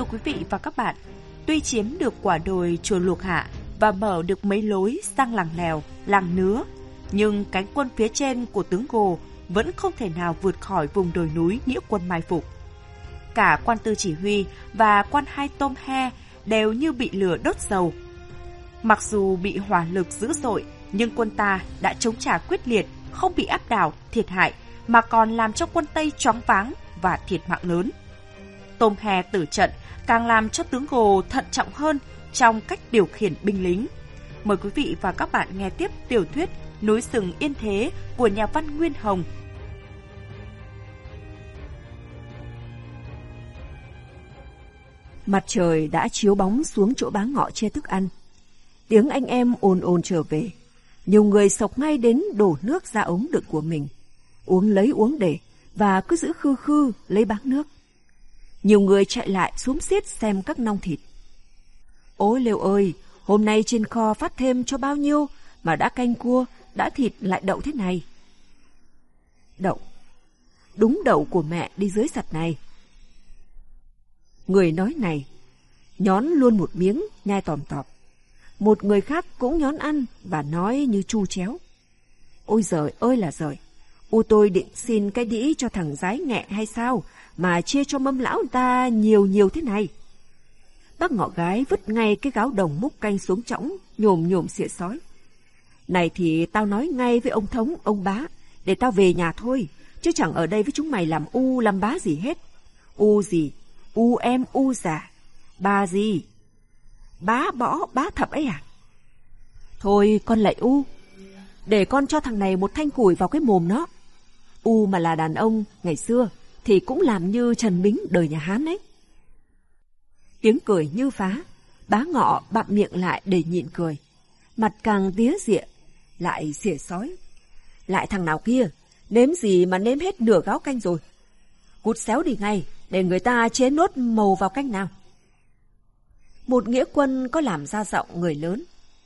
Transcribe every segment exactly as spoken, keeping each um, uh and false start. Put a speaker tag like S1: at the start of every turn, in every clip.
S1: quý vị và các bạn, tuy chiếm được quả đồi chùa Luộc Hạ và mở được mấy lối sang làng Lèo, làng Nứa, nhưng cánh quân phía trên của tướng Gồ vẫn không thể nào vượt khỏi vùng đồi núi nghĩa quân mai phục. Cả quan tư chỉ huy và quan hai Tôm He đều như bị lửa đốt dầu. Mặc dù bị hỏa lực dữ dội, nhưng quân ta đã chống trả quyết liệt, không bị áp đảo, thiệt hại, mà còn làm cho quân Tây choáng váng và thiệt mạng lớn. Tôm He tử trận càng làm cho tướng Gồ thận trọng hơn trong cách điều khiển binh lính. Mời quý vị và các bạn nghe tiếp tiểu thuyết Núi rừng yên thế của nhà văn Nguyên Hồng.
S2: Mặt trời đã chiếu bóng xuống chỗ bá ngọ che thức ăn. Tiếng anh em ồn ồn trở về. Nhiều người xộc ngay đến đổ nước ra ống đựng của mình, uống lấy uống để và cứ giữ khư khư lấy bát nước. Nhiều người chạy lại xúm xiết xem các nong thịt. Ôi Lêu ơi, hôm nay trên kho phát thêm cho bao nhiêu mà đã canh cua, đã thịt lại đậu thế này. Đậu, đúng đậu của mẹ đi dưới sặt này. Người nói này nhón luôn một miếng nhai tòm tọp. Một người khác cũng nhón ăn và nói như chu chéo. Ôi giời ơi là giời, u tôi định xin cái đĩ cho thằng dái nghẹ hay sao mà chia cho mâm lão ta nhiều nhiều thế này. Bác Ngọ Gái vứt ngay cái gáo đồng múc canh xuống chõng, nhồm nhồm xịa sói. Này thì tao nói ngay với ông Thống, ông Bá, để tao về nhà thôi, chứ chẳng ở đây với chúng mày làm u làm bá gì hết. U gì? U em u già. Bà gì? Bá bỏ bá thập ấy à? Thôi con lạy u, để con cho thằng này một thanh củi vào cái mồm nó. U mà là đàn ông ngày xưa thì cũng làm như Trần Bính đời nhà Hán ấy. Tiếng cười như phá, Bá Ngọ bặm miệng lại để nhịn cười. Mặt càng tía dịa, lại xỉa sói. Lại thằng nào kia, nếm gì mà nếm hết nửa gáo canh rồi. Cút xéo đi ngay, để người ta chế nốt màu vào canh nào. Một nghĩa quân có làm ra giọng người lớn.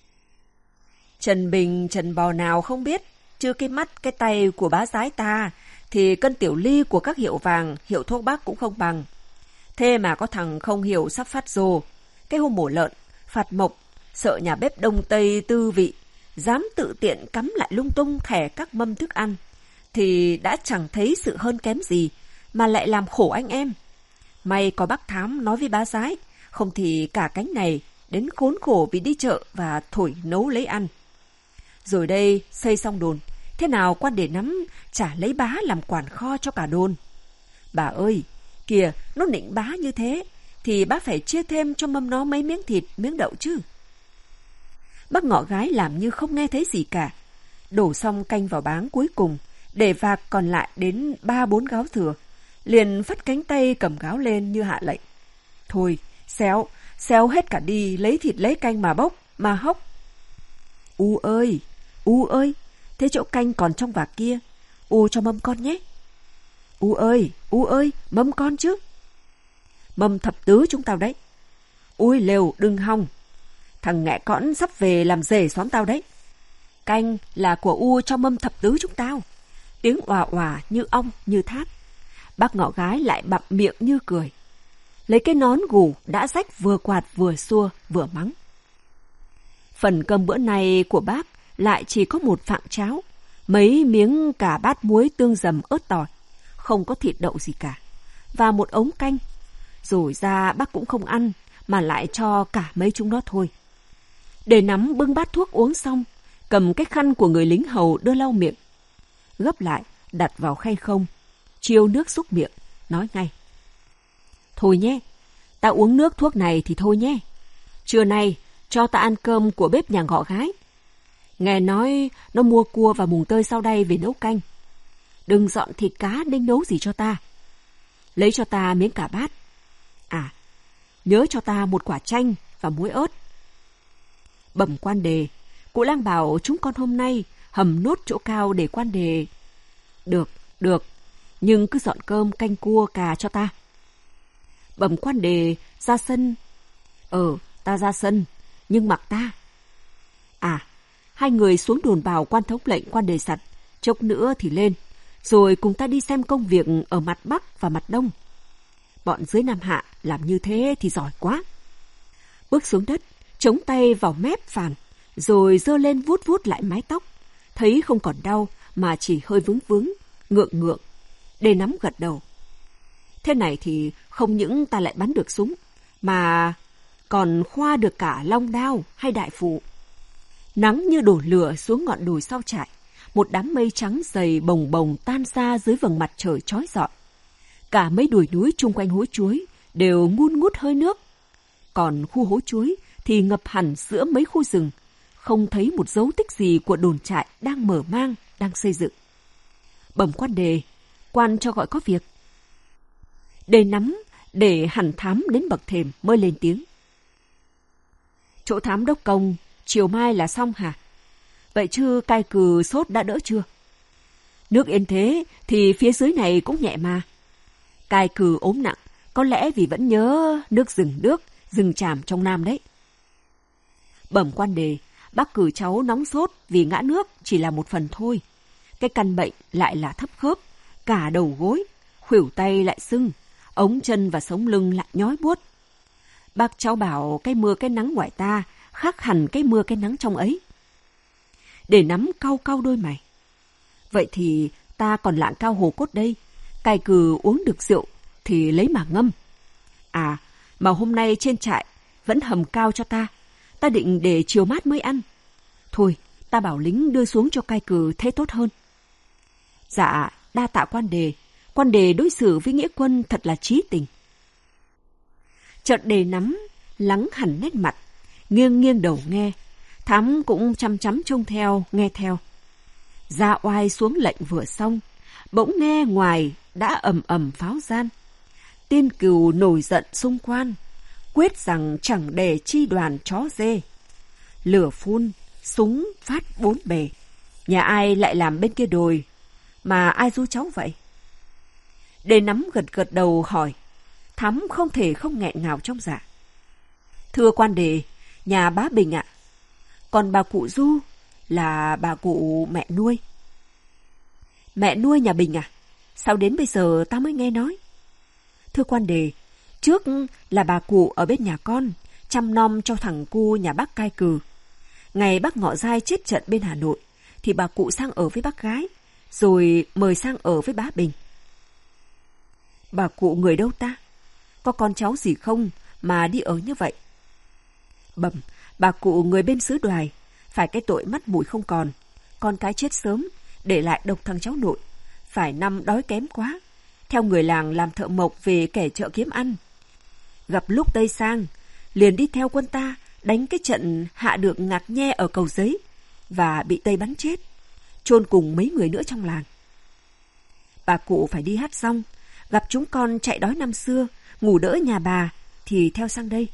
S2: Trần Bình, Trần Bò nào không biết, chứ cái mắt, cái tay của bá giái ta, thì cân tiểu ly của các hiệu vàng, hiệu thuốc bắc cũng không bằng. Thế mà có thằng không hiểu sắp phát rồ, cái hôm mổ lợn, phạt mộc, sợ nhà bếp Đông Tây tư vị, dám tự tiện cắm lại lung tung thẻ các mâm thức ăn, thì đã chẳng thấy sự hơn kém gì, mà lại làm khổ anh em. May có bác Thám nói với bá giái, không thì cả cánh này đến khốn khổ vì đi chợ và thổi nấu lấy ăn. Rồi đây xây xong đồn, thế nào quan để nắm chả lấy bá làm quản kho cho cả đồn. Bà ơi, kìa, nó nịnh bá như thế, thì bá phải chia thêm cho mâm nó mấy miếng thịt, miếng đậu chứ. Bác Ngọ Gái làm như không nghe thấy gì cả, đổ xong canh vào báng cuối cùng, để vạc còn lại đến ba bốn gáo thừa, liền phất cánh tay cầm gáo lên như hạ lệnh. Thôi, xéo, xéo hết cả đi, lấy thịt lấy canh mà bốc, mà hốc. U ơi, U ơi, thế chỗ canh còn trong vạc kia, U cho mâm con nhé. U ơi, U ơi, mâm con chứ. Mâm thập tứ chúng tao đấy. Ui Lều, đừng hòng. Thằng nghẹ cõn sắp về làm rể xóm tao đấy. Canh là của U cho mâm thập tứ chúng tao. Tiếng òa òa như ong như thác. Bác Ngọ Gái lại bặm miệng như cười. Lấy cái nón gù đã rách vừa quạt vừa xua vừa mắng. Phần cơm bữa này của bác lại chỉ có một phạng cháo, mấy miếng cả bát muối tương dầm ớt tỏi, không có thịt đậu gì cả, và một ống canh. Rồi ra bác cũng không ăn, mà lại cho cả mấy chúng nó thôi. Để nắm bưng bát thuốc uống xong, cầm cái khăn của người lính hầu đưa lau miệng, gấp lại đặt vào khay không, chiêu nước xúc miệng, nói ngay. Thôi nhé, ta uống nước thuốc này thì thôi nhé. Trưa nay cho ta ăn cơm của bếp nhà Ngọ Gái. Nghe nói nó mua cua và mùng tơi sau đây về nấu canh. Đừng dọn thịt cá đinh nấu gì cho ta. Lấy cho ta miếng cả bát. À, nhớ cho ta một quả chanh và muối ớt. Bẩm quan đề, cụ lang bảo chúng con hôm nay hầm nốt chỗ cao để quan đề. Được, được, nhưng cứ dọn cơm canh cua cà cho ta. Bẩm quan đề, ra sân. Ờ, ta ra sân, nhưng mặc ta. À, hai người xuống đồn bảo quan thống lệnh quan đề sặt, chốc nữa thì lên, rồi cùng ta đi xem công việc ở mặt Bắc và mặt Đông. Bọn dưới Nam Hạ làm như thế thì giỏi quá. Bước xuống đất, chống tay vào mép phàn, rồi giơ lên vuốt vuốt lại mái tóc. Thấy không còn đau mà chỉ hơi vướng vướng, ngượng ngượng. Đề Nắm gật đầu. Thế này thì không những ta lại bắn được súng, mà còn khoa được cả long đao hay đại phụ. Nắng như đổ lửa xuống ngọn đồi sau trại. Một đám mây trắng dày bồng bồng tan ra dưới vầng mặt trời chói rọi. Cả mấy đồi núi chung quanh hố chuối đều ngun ngút hơi nước. Còn khu hố chuối thì ngập hẳn giữa mấy khu rừng, không thấy một dấu tích gì của đồn trại đang mở mang, đang xây dựng. Bẩm quan đề, quan cho gọi có việc. Đề Nắm để hẳn Thám đến bậc thềm mới lên tiếng. Chỗ Thám đốc công, chiều mai là xong hả? Vậy chứ cai cừ sốt đã đỡ chưa? Nước yên thế thì phía dưới này cũng nhẹ mà. Cai cừ ốm nặng, có lẽ vì vẫn nhớ nước rừng nước, rừng tràm trong Nam đấy. Bẩm quan đề, bác cử cháu nóng sốt vì ngã nước chỉ là một phần thôi. Cái căn bệnh lại là thấp khớp, cả đầu gối, khuỷu tay lại sưng, ống chân và sống lưng lại nhói buốt. Bác cháu bảo cái mưa cái nắng ngoài ta khác hẳn cái mưa cái nắng trong ấy. Để Nắm cau cau đôi mày. Vậy thì ta còn lạng cao hồ cốt đây, cai cừ uống được rượu thì lấy mà ngâm. À, mà hôm nay trên trại vẫn hầm cao cho ta, ta định để chiều mát mới ăn. Thôi, ta bảo lính đưa xuống cho cai cừ thế tốt hơn. Dạ, đa tạ quan đề, quan đề đối xử với nghĩa quân thật là chí tình. Chợt Đề Nắm lắng hẳn nét mặt, nghiêng nghiêng đầu nghe. Thám cũng chăm chăm trông theo, nghe theo. Ra oai xuống lệnh vừa xong, bỗng nghe ngoài đã ầm ầm pháo gian. Tiên Cừu nổi giận xung quan, quyết rằng chẳng để chi đoàn chó dê. Lửa phun, súng phát bốn bề. Nhà ai lại làm bên kia đồi, mà ai ru cháu vậy? Đề Nắm gật gật đầu hỏi. Thắm không thể không nghẹn ngào trong dạ. Thưa quan đề, nhà bá Bình ạ. Còn bà cụ Du là bà cụ mẹ nuôi. Mẹ nuôi nhà Bình à? Sao đến bây giờ ta mới nghe nói? Thưa quan đề, trước là bà cụ ở bên nhà con, chăm nom cho thằng cu nhà bác cai cừ. Ngày bác Ngọ Giai chết trận bên Hà Nội, thì bà cụ sang ở với bác gái, rồi mời sang ở với bá Bình. Bà cụ người đâu ta? Có con cháu gì không mà đi ở như vậy? Bẩm, bà cụ người bên xứ Đoài, phải cái tội mắt mũi không còn, con cái chết sớm, để lại độc thằng cháu nội, phải năm đói kém quá, theo người làng làm thợ mộc về kẻ chợ kiếm ăn. Gặp lúc Tây sang, liền đi theo quân ta đánh cái trận hạ được Ngạc Nhe ở Cầu Giấy và bị Tây bắn chết, chôn cùng mấy người nữa trong làng. Bà cụ phải đi hát rong, gặp chúng con chạy đói năm xưa, ngủ đỡ nhà bà thì theo sang đây.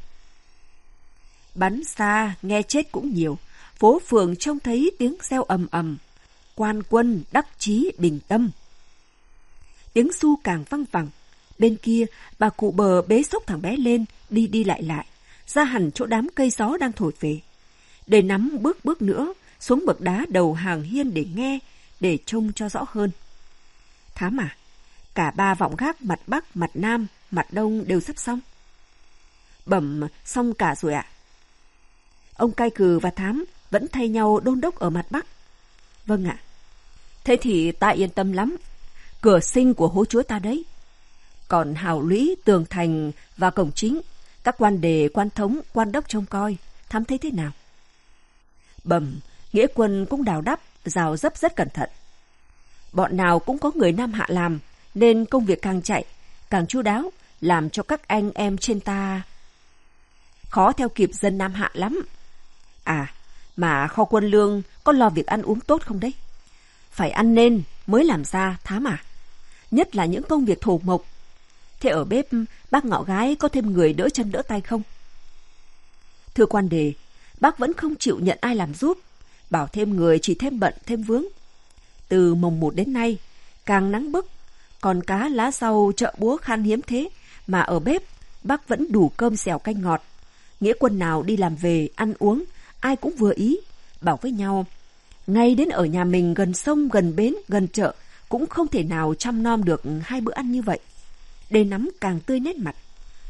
S2: Bắn xa nghe chết cũng nhiều, phố phường trông thấy tiếng reo ầm ầm, quan quân đắc chí bình tâm. Tiếng su càng văng vẳng. Bên kia bà cụ Bờ bế xốc thằng bé lên, đi đi lại lại, ra hẳn chỗ đám cây gió đang thổi về. Để Nắm bước bước nữa xuống bậc đá đầu hàng hiên để nghe, để trông cho rõ hơn. Thám à, cả ba vọng gác mặt Bắc, mặt Nam, mặt Đông đều sắp xong. Bẩm, xong cả rồi ạ. Ông cai cừ và Thám vẫn thay nhau đôn đốc ở mặt Bắc. Vâng ạ. Thế thì ta yên tâm lắm. Cửa sinh của hố chúa ta đấy. Còn hào lũy, tường thành và cổng chính, các quan đề, quan thống, quan đốc trông coi, Thám thấy thế nào? Bẩm, nghĩa quân cũng đào đắp, rào dấp rất cẩn thận. Bọn nào cũng có người Nam Hạ làm, nên công việc càng chạy, càng chu đáo, làm cho các anh em trên ta khó theo kịp dân Nam Hạ lắm. À, mà kho quân lương có lo việc ăn uống tốt không đấy? Phải ăn nên mới làm ra, Thám à. Nhất là những công việc thổ mộc. Thế ở bếp bác Ngọ Gái có thêm người đỡ chân đỡ tay không? Thưa quan đề, bác vẫn không chịu nhận ai làm giúp, bảo thêm người chỉ thêm bận thêm vướng. Từ mồng một đến nay, càng nắng bức, còn cá lá rau chợ búa khan hiếm thế, mà ở bếp bác vẫn đủ cơm xẻo canh ngọt. Nghĩa quân nào đi làm về ăn uống, ai cũng vừa ý, bảo với nhau, ngay đến ở nhà mình gần sông, gần bến, gần chợ cũng không thể nào chăm nom được hai bữa ăn như vậy. Để Nắm càng tươi nét mặt.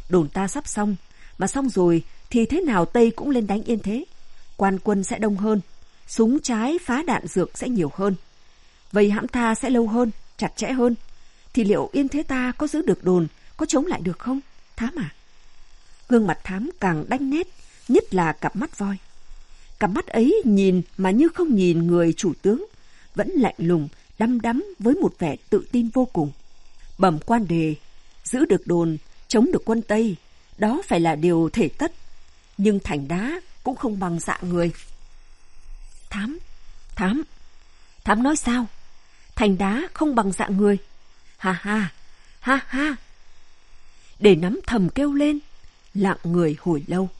S2: đồn ta sắp xong, mà xong rồi thì thế nào Tây cũng lên đánh Yên Thế. Quan quân sẽ đông hơn, súng trái phá đạn dược sẽ nhiều hơn. Vây hãm ta sẽ lâu hơn, chặt chẽ hơn. Thì liệu Yên Thế ta có giữ được đồn, có chống lại được không? Thám à? Gương mặt Thám càng đanh nét, nhất là cặp mắt voi. Cặp mắt ấy nhìn mà như không nhìn người chủ tướng, vẫn lạnh lùng, đăm đắm với một vẻ tự tin vô cùng. Bẩm quan đề, giữ được đồn, chống được quân Tây, đó phải là điều thể tất. Nhưng thành đá cũng không bằng dạ người. Thám, Thám, Thám nói sao? Thành đá không bằng dạ người. Ha ha, ha ha. Để nắm thầm kêu lên, lặng người hồi lâu.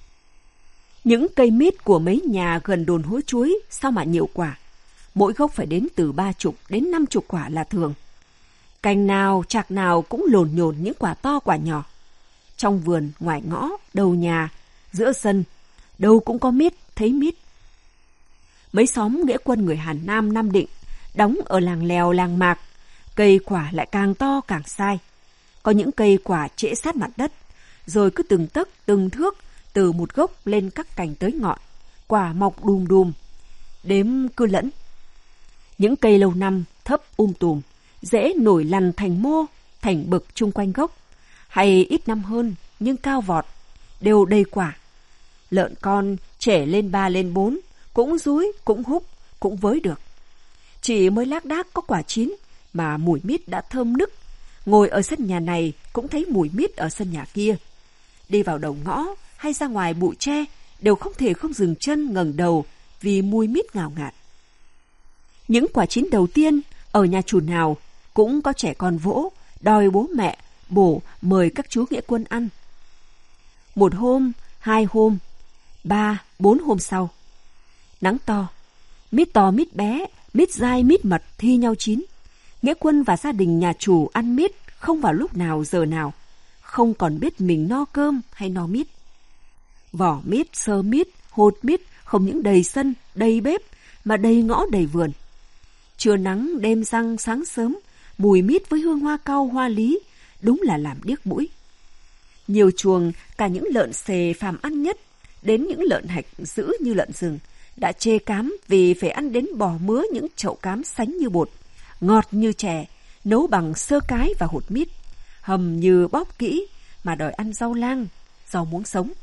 S2: Những cây mít của mấy nhà gần đồn hối chuối sao mà nhiều quả. Mỗi gốc phải đến từ ba chục đến năm chục quả là thường. Cành nào, chạc nào cũng lồn nhồn những quả to quả nhỏ. Trong vườn, ngoài ngõ, đầu nhà, giữa sân, đâu cũng có mít, thấy mít. Mấy xóm nghĩa quân người Hàn Nam, Nam Định, đóng ở làng Lèo, làng Mạc, cây quả lại càng to càng sai. Có những cây quả trễ sát mặt đất, rồi cứ từng tấc, từng thước, từ một gốc lên các cành tới ngọn, quả mọc đùm đùm, đếm cứ lẫn. Những cây lâu năm, thấp um tùm, dễ nổi lằn thành mô, thành bực chung quanh gốc, hay ít năm hơn nhưng cao vọt, đều đầy quả. Lợn con trẻ lên ba lên bốn, cũng dúi, cũng húc, cũng với được. Chỉ mới lác đác có quả chín mà mùi mít đã thơm nức. Ngồi ở sân nhà này cũng thấy mùi mít ở sân nhà kia. Đi vào đầu ngõ hay ra ngoài bụi tre đều không thể không dừng chân ngẩng đầu vì mùi mít ngào ngạt. Những quả chín đầu tiên ở nhà chủ nào cũng có trẻ con vỗ, đòi bố mẹ, bổ mời các chú nghĩa quân ăn. Một hôm, hai hôm, ba, bốn hôm sau. Nắng to, mít to mít bé, mít dai mít mật thi nhau chín. Nghĩa quân và gia đình nhà chủ ăn mít không vào lúc nào giờ nào, không còn biết mình no cơm hay no mít. Vỏ mít, sơ mít, hột mít không những đầy sân, đầy bếp mà đầy ngõ đầy vườn. Trưa nắng, đêm răng, sáng sớm, mùi mít với hương hoa cau, hoa lý, đúng là làm điếc mũi. Nhiều chuồng, cả những lợn xề phàm ăn nhất, đến những lợn hạch dữ như lợn rừng, đã chê cám vì phải ăn đến bò mứa những chậu cám sánh như bột, ngọt như chè, nấu bằng sơ cái và hột mít, hầm như bóp kỹ mà đòi ăn rau lang, rau muống sống.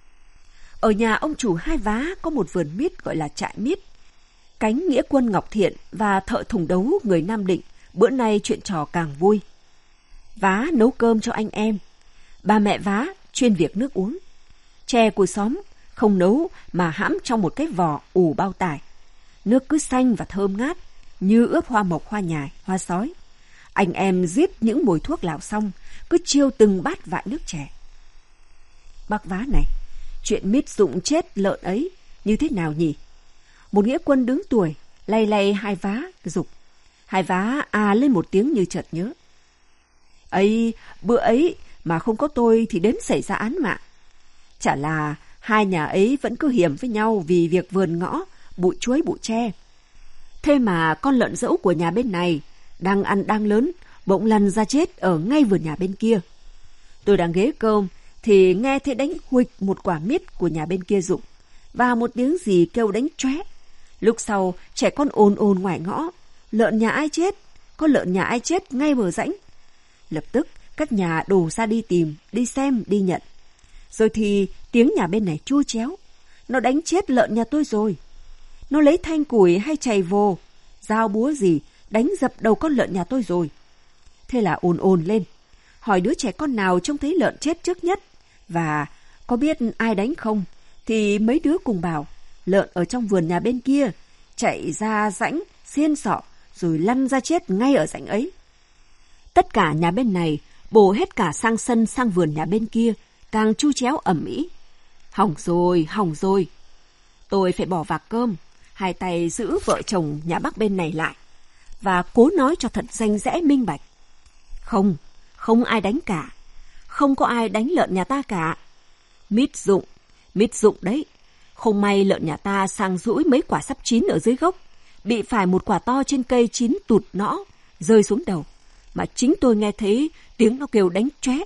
S2: Ở nhà ông chủ Hai Vá có một vườn mít gọi là trại mít. Cánh nghĩa quân Ngọc Thiện và thợ thùng đấu người Nam Định bữa nay chuyện trò càng vui. Vá nấu cơm cho anh em, ba mẹ Vá chuyên việc nước uống. Chè của xóm không nấu mà hãm trong một cái vò ủ bao tải. Nước cứ xanh và thơm ngát, như ướp hoa mộc, hoa nhài, hoa sói. Anh em giết những mùi thuốc lào xong, cứ chiêu từng bát vại nước chè. Bác Vá này, chuyện mít rụng chết lợn ấy như thế nào nhỉ? Một nghĩa quân đứng tuổi lay lay Hai Vá giục. Hai Vá à lên một tiếng như chợt nhớ. Ấy, bữa ấy mà không có tôi thì đến xảy ra án mạng. Chả là hai nhà ấy vẫn cứ hiểm với nhau vì việc vườn ngõ, bụi chuối bụi tre. Thế mà con lợn dẫu của nhà bên này đang ăn đang lớn, bỗng lăn ra chết ở ngay vườn nhà bên kia. Tôi đang ghế cơm thì nghe thấy đánh huịch một quả mít của nhà bên kia rụng, và một tiếng gì kêu đánh chóe. Lúc sau trẻ con ồn ồn ngoài ngõ, lợn nhà ai chết, có lợn nhà ai chết ngay bờ rãnh. Lập tức các nhà đổ ra đi tìm, đi xem, đi nhận. Rồi thì tiếng nhà bên này chua chéo, nó đánh chết lợn nhà tôi rồi. Nó lấy thanh củi hay chày vồ, dao búa gì đánh dập đầu con lợn nhà tôi rồi. Thế là ồn ồn lên, hỏi đứa trẻ con nào trông thấy lợn chết trước nhất và có biết ai đánh không, thì mấy đứa cùng bảo lợn ở trong vườn nhà bên kia chạy ra rãnh xiên sọ rồi lăn ra chết ngay ở rãnh ấy. Tất cả nhà bên này bổ hết cả sang sân sang vườn nhà bên kia, càng chu chéo ầm ĩ. Hỏng rồi, hỏng rồi. Tôi phải bỏ vạc cơm, hai tay giữ vợ chồng nhà bác bên này lại và cố nói cho thật rành rẽ minh bạch. Không, không ai đánh cả. Không có ai đánh lợn nhà ta cả. Mít rụng, mít rụng đấy. Không may lợn nhà ta sang rũi mấy quả sắp chín ở dưới gốc, bị phải một quả to trên cây chín tụt nõ, rơi xuống đầu. Mà chính tôi nghe thấy tiếng nó kêu đánh chóe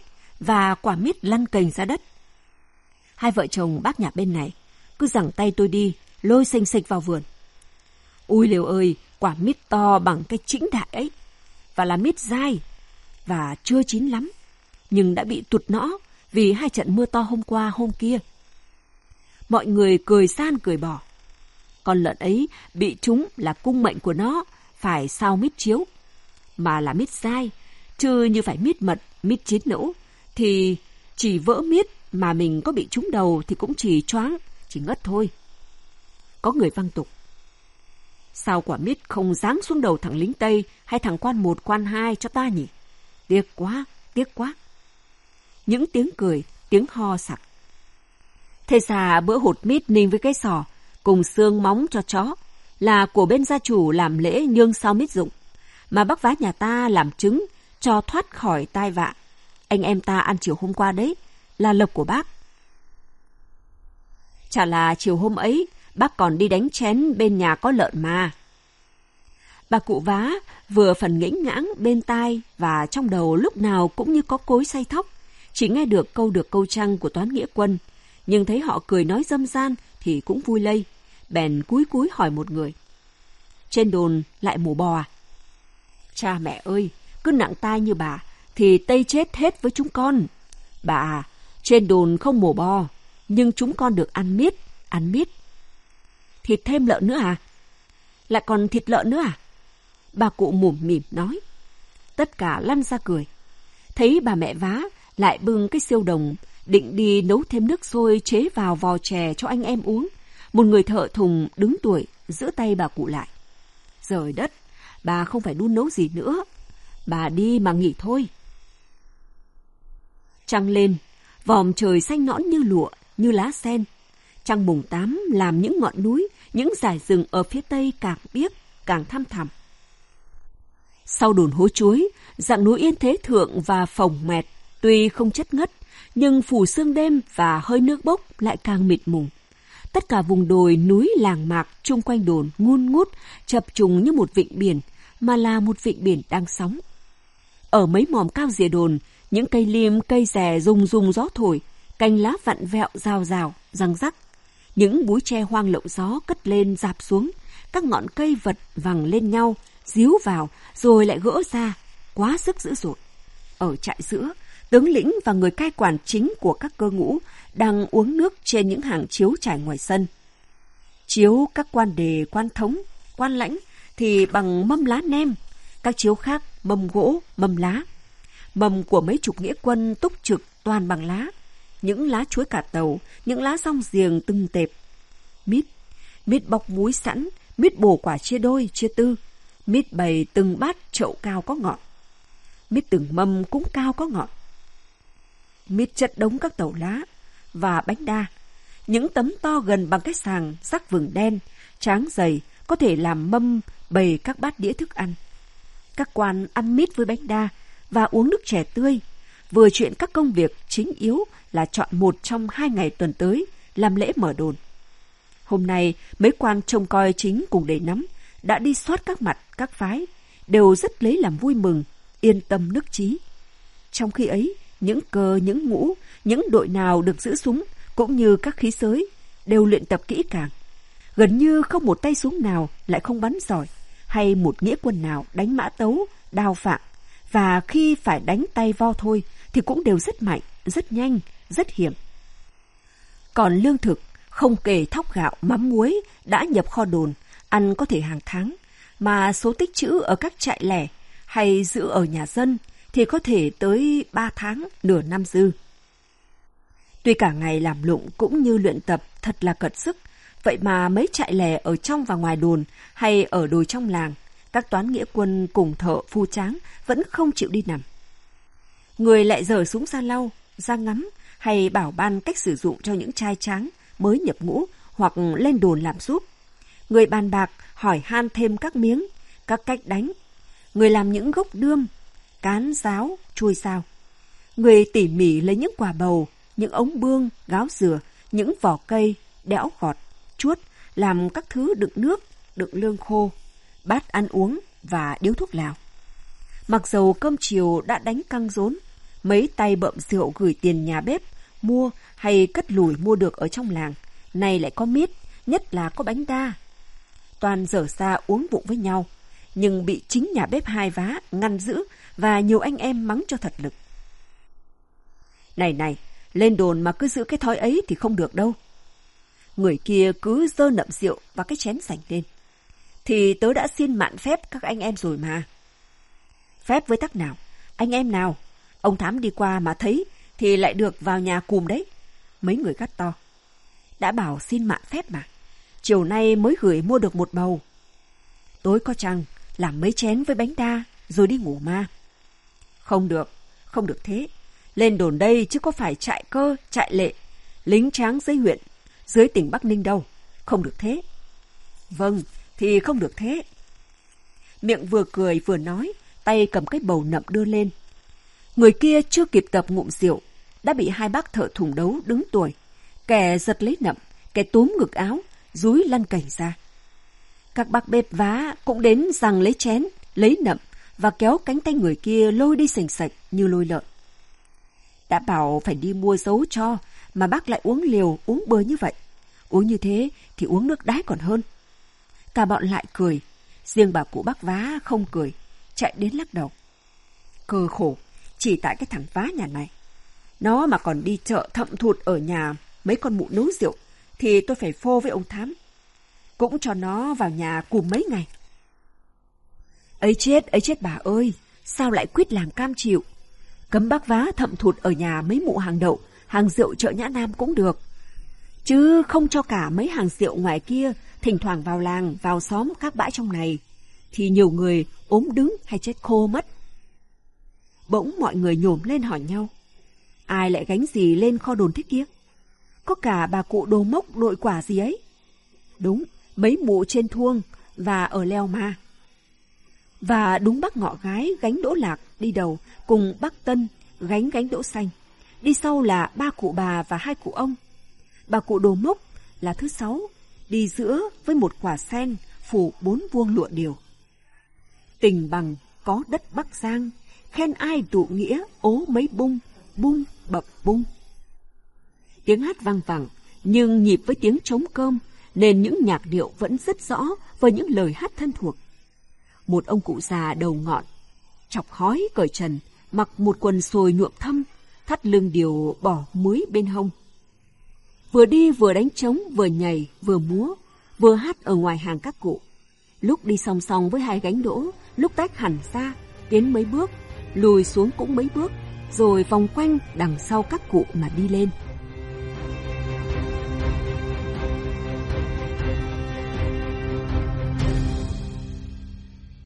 S2: và quả mít lăn cành ra đất. Hai vợ chồng bác nhà bên này cứ giằng tay tôi đi, lôi xình xịch vào vườn. Ui lều ơi, quả mít to bằng cái chĩnh đại ấy, và là mít dai, và chưa chín lắm, nhưng đã bị tụt nõ vì hai trận mưa to hôm qua hôm kia. Mọi người cười san cười bỏ. Con lợn ấy bị trúng là cung mệnh của nó, phải sao mít chiếu, mà là mít dai, chứ như phải mít mật, mít chín nẫu, thì chỉ vỡ mít mà mình có bị trúng đầu thì cũng chỉ choáng, chỉ ngất thôi. Có người văng tục: sao quả mít không giáng xuống đầu thằng lính Tây hay thằng quan một quan hai cho ta nhỉ? Tiếc quá, tiếc quá. Những tiếng cười, tiếng ho sặc. Thế ra bữa hột mít ninh với cái sò cùng xương móng cho chó là của bên gia chủ làm lễ nhương sao mít dụng, mà bác vá nhà ta làm chứng cho thoát khỏi tai vạ. Anh em ta ăn chiều hôm qua đấy, là lộc của bác. Chả là chiều hôm ấy bác còn đi đánh chén bên nhà có lợn mà. Bà cụ vá vừa phần nghĩnh ngãng bên tai và trong đầu lúc nào cũng như có cối xay thóc, chỉ nghe được câu được câu trăng của Toán Nghĩa Quân, nhưng thấy họ cười nói râm ran thì cũng vui lây, bèn cúi cúi hỏi một người: trên đồn lại mổ bò à? Cha mẹ ơi, cứ nặng tai như bà thì Tây chết hết với chúng con. Bà à, trên đồn không mổ bò, nhưng chúng con được ăn mít, ăn mít. Thịt thêm lợn nữa à? Lại còn thịt lợn nữa à? Bà cụ mủm mỉm nói. Tất cả lăn ra cười. Thấy bà mẹ vá lại bưng cái siêu đồng, định đi nấu thêm nước sôi chế vào vò chè cho anh em uống. Một người thợ thùng đứng tuổi giữ tay bà cụ lại. Giời đất, bà không phải đun nấu gì nữa, bà đi mà nghỉ thôi. Trăng lên, vòm trời xanh nõn như lụa, như lá sen. Trăng mùng tám làm những ngọn núi, những dải rừng ở phía tây càng biếc, càng thăm thẳm. Sau đồn Hố Chuối, dặng núi Yên Thế Thượng và Phồng Mẹt tuy không chất ngất, nhưng phủ sương đêm và hơi nước bốc lại càng mịt mùng. Tất cả vùng đồi núi làng mạc chung quanh đồn ngun ngút, chập trùng như một vịnh biển, mà là một vịnh biển đang sóng. Ở mấy mòm cao rìa đồn, những cây liêm, cây rè rùng rùng gió thổi, cành lá vặn vẹo rào rào, răng rắc. Những búi tre hoang lộng gió cất lên rạp xuống, các ngọn cây vật vằng lên nhau, díu vào rồi lại gỡ ra, quá sức dữ dội. Ở trại giữa, tướng lĩnh và người cai quản chính của các cơ ngũ đang uống nước trên những hàng chiếu trải ngoài sân. Chiếu các quan đề, quan thống, quan lãnh thì bằng mâm lá nem, các chiếu khác mâm gỗ, mâm lá. Mâm của mấy chục nghĩa quân túc trực toàn bằng lá, những lá chuối cả tàu, những lá rong giềng từng tệp. Mít, mít bọc múi sẵn, mít bổ quả chia đôi, chia tư, mít bày từng bát chậu cao có ngọn, mít từng mâm cũng cao có ngọn. Mít chất đống các tàu lá và bánh đa, những tấm to gần bằng cái sàng sắc vừng đen, tráng dày, có thể làm mâm bày các bát đĩa thức ăn. Các quan ăn mít với bánh đa và uống nước chè tươi, vừa chuyện các công việc chính yếu là chọn một trong hai ngày tuần tới làm lễ mở đồn. Hôm nay, mấy quan trông coi chính cùng để nắm đã đi soát các mặt, các phái, đều rất lấy làm vui mừng, yên tâm nức trí. Trong khi ấy, những cơ, những ngũ, những đội nào được giữ súng, cũng như các khí sới, đều luyện tập kỹ càng. Gần như không một tay súng nào lại không bắn giỏi, hay một nghĩa quân nào đánh mã tấu, đao phạng, và khi phải đánh tay vo thôi thì cũng đều rất mạnh, rất nhanh, rất hiểm. Còn lương thực, không kể thóc gạo, mắm muối đã nhập kho đồn, ăn có thể hàng tháng, mà số tích trữ ở các trại lẻ hay giữ ở nhà dân thì có thể tới ba tháng, nửa năm dư. Tuy cả ngày làm lụng cũng như luyện tập thật là cật sức, vậy mà mấy trại lẻ ở trong và ngoài đồn hay ở đồi trong làng, các toán nghĩa quân cùng thợ phu tráng vẫn không chịu đi nằm. Người lại giở súng ra lau, ra ngắm hay bảo ban cách sử dụng cho những trai tráng mới nhập ngũ hoặc lên đồn làm giúp. Người bàn bạc hỏi han thêm các miếng, các cách đánh. Người làm những gốc đươm, cán giáo, chuôi sao. Người tỉ mỉ lấy những quả bầu, những ống bương, gáo dừa, những vỏ cây, đẽo gọt, chuốt, làm các thứ đựng nước, đựng lương khô, bát ăn uống và điếu thuốc lào. Mặc dầu cơm chiều đã đánh căng rốn, Mấy tay bợm rượu gửi tiền nhà bếp, mua hay cất lùi mua được ở trong làng, này lại có mít, nhất là có bánh đa. Toàn dở ra uống vụng với nhau, nhưng bị chính nhà bếp hai vá, ngăn giữ và nhiều anh em mắng cho thật lực. Này này, lên đồn mà cứ giữ cái thói ấy thì không được đâu. Người kia cứ dơ nậm rượu và cái chén sành lên. Thì tớ đã xin mạn phép các anh em rồi mà. Phép với tắc nào? Anh em nào? Ông Thám đi qua mà thấy thì lại được vào nhà cùm đấy. Mấy người gắt to. Đã bảo xin mạn phép mà. Chiều nay mới gửi mua được một bầu. Tối có chăng làm mấy chén với bánh đa rồi đi ngủ ma. Không được, không được thế. Lên đồn đây chứ có phải trại cơ, trại lệ, lính tráng dưới huyện, dưới tỉnh Bắc Ninh đâu. Không được thế. Vâng, thì không được thế. Miệng vừa cười vừa nói, tay cầm cái bầu nậm đưa lên. Người kia chưa kịp tập ngụm rượu, đã bị hai bác thợ thùng đấu đứng tuổi. Kẻ giật lấy nậm, kẻ túm ngực áo, dúi lăn cành ra. Các bác bếp vá cũng đến giằng lấy chén, lấy nậm và kéo cánh tay người kia lôi đi sành sạch như lôi lợn. Đã bảo phải đi mua dấu cho, mà bác lại uống liều, uống bừa như vậy. Uống như thế thì uống nước đái còn hơn. Cả bọn lại cười, riêng bà cụ bác vá không cười, chạy đến lắc đầu. Cơ khổ, chỉ tại cái thằng vá nhà này. Nó mà còn đi chợ thậm thụt ở nhà mấy con mụ nấu rượu, thì tôi phải phô với ông Thám. Cũng cho nó vào nhà cùng mấy ngày. Ấy chết, ấy chết bà ơi, sao lại quyết làm cam chịu? Cấm bác vá thậm thụt ở nhà mấy mụ hàng đậu, hàng rượu chợ Nhã Nam cũng được. Chứ không cho cả mấy hàng rượu ngoài kia thỉnh thoảng vào làng, vào xóm các bãi trong này, thì nhiều người ốm đứng hay chết khô mất. Bỗng mọi người nhổm lên hỏi nhau. Ai lại gánh gì lên kho đồn thế kia? Có cả bà cụ đồ mốc đội quả gì ấy. Đúng, mấy mụ trên Thuông và ở Leo Ma. Và đúng bác Ngọ Gái gánh Đỗ Lạc đi đầu, cùng bác Tân gánh gánh Đỗ Xanh. Đi sau là ba cụ bà và hai cụ ông. Bà cụ đồ mốc là thứ sáu, đi giữa với một quả sen phủ bốn vuông lụa điều. Tình bằng có đất Bắc Giang, khen ai tụ nghĩa ố mấy bung, bung bập bung. Tiếng hát vang vẳng, nhưng nhịp với tiếng trống cơm, nên những nhạc điệu vẫn rất rõ với những lời hát thân thuộc. Một ông cụ già đầu ngọn, chọc hói cởi trần, mặc một quần xồi nhuộm thâm, thắt lưng điều bỏ muối bên hông. Vừa đi vừa đánh trống, vừa nhảy, vừa múa, vừa hát ở ngoài hàng các cụ. Lúc đi song song với hai gánh đỗ, lúc tách hẳn ra, tiến mấy bước, lùi xuống cũng mấy bước, rồi vòng quanh đằng sau các cụ mà đi lên.